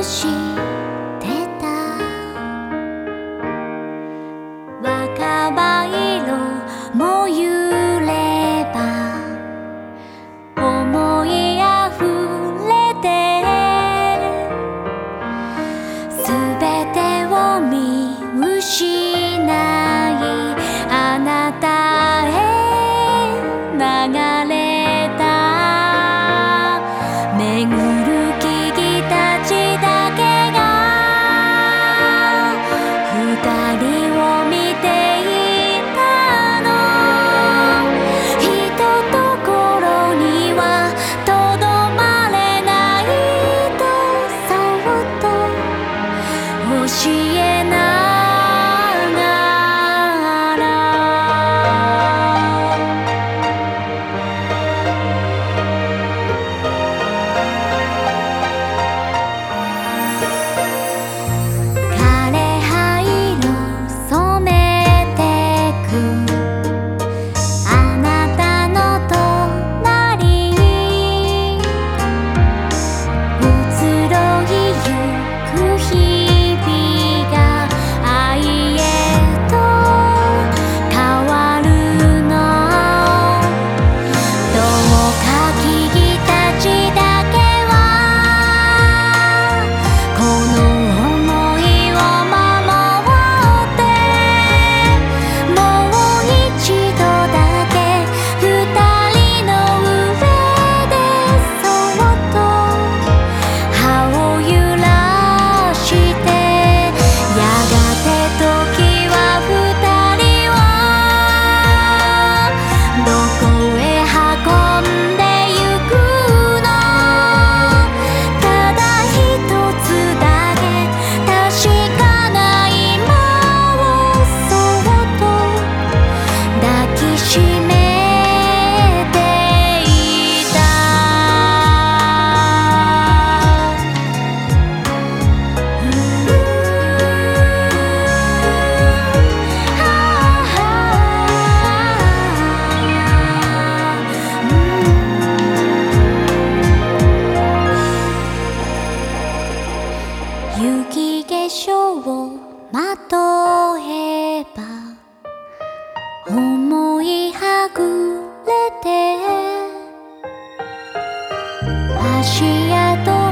してた。若葉色も揺れば思いあふれて、すべてを見失いあなたへ流れた。巡る木々たちだけが二人を見ていたの。ひとところにはとどまれないとそっと教えながら。枯葉色染めてくあなたの隣に、移ろいゆく日々が愛へと変わるの。どうか木々たちだけはこの想いを守って、もう一度だけ二人の上でそっと葉を揺らして、やがて時は二人をどこへ運んでゆくの。ただ一つだけ確かな今をそっと抱きしめていた。雪化粧をまとえば思いはぐれて足跡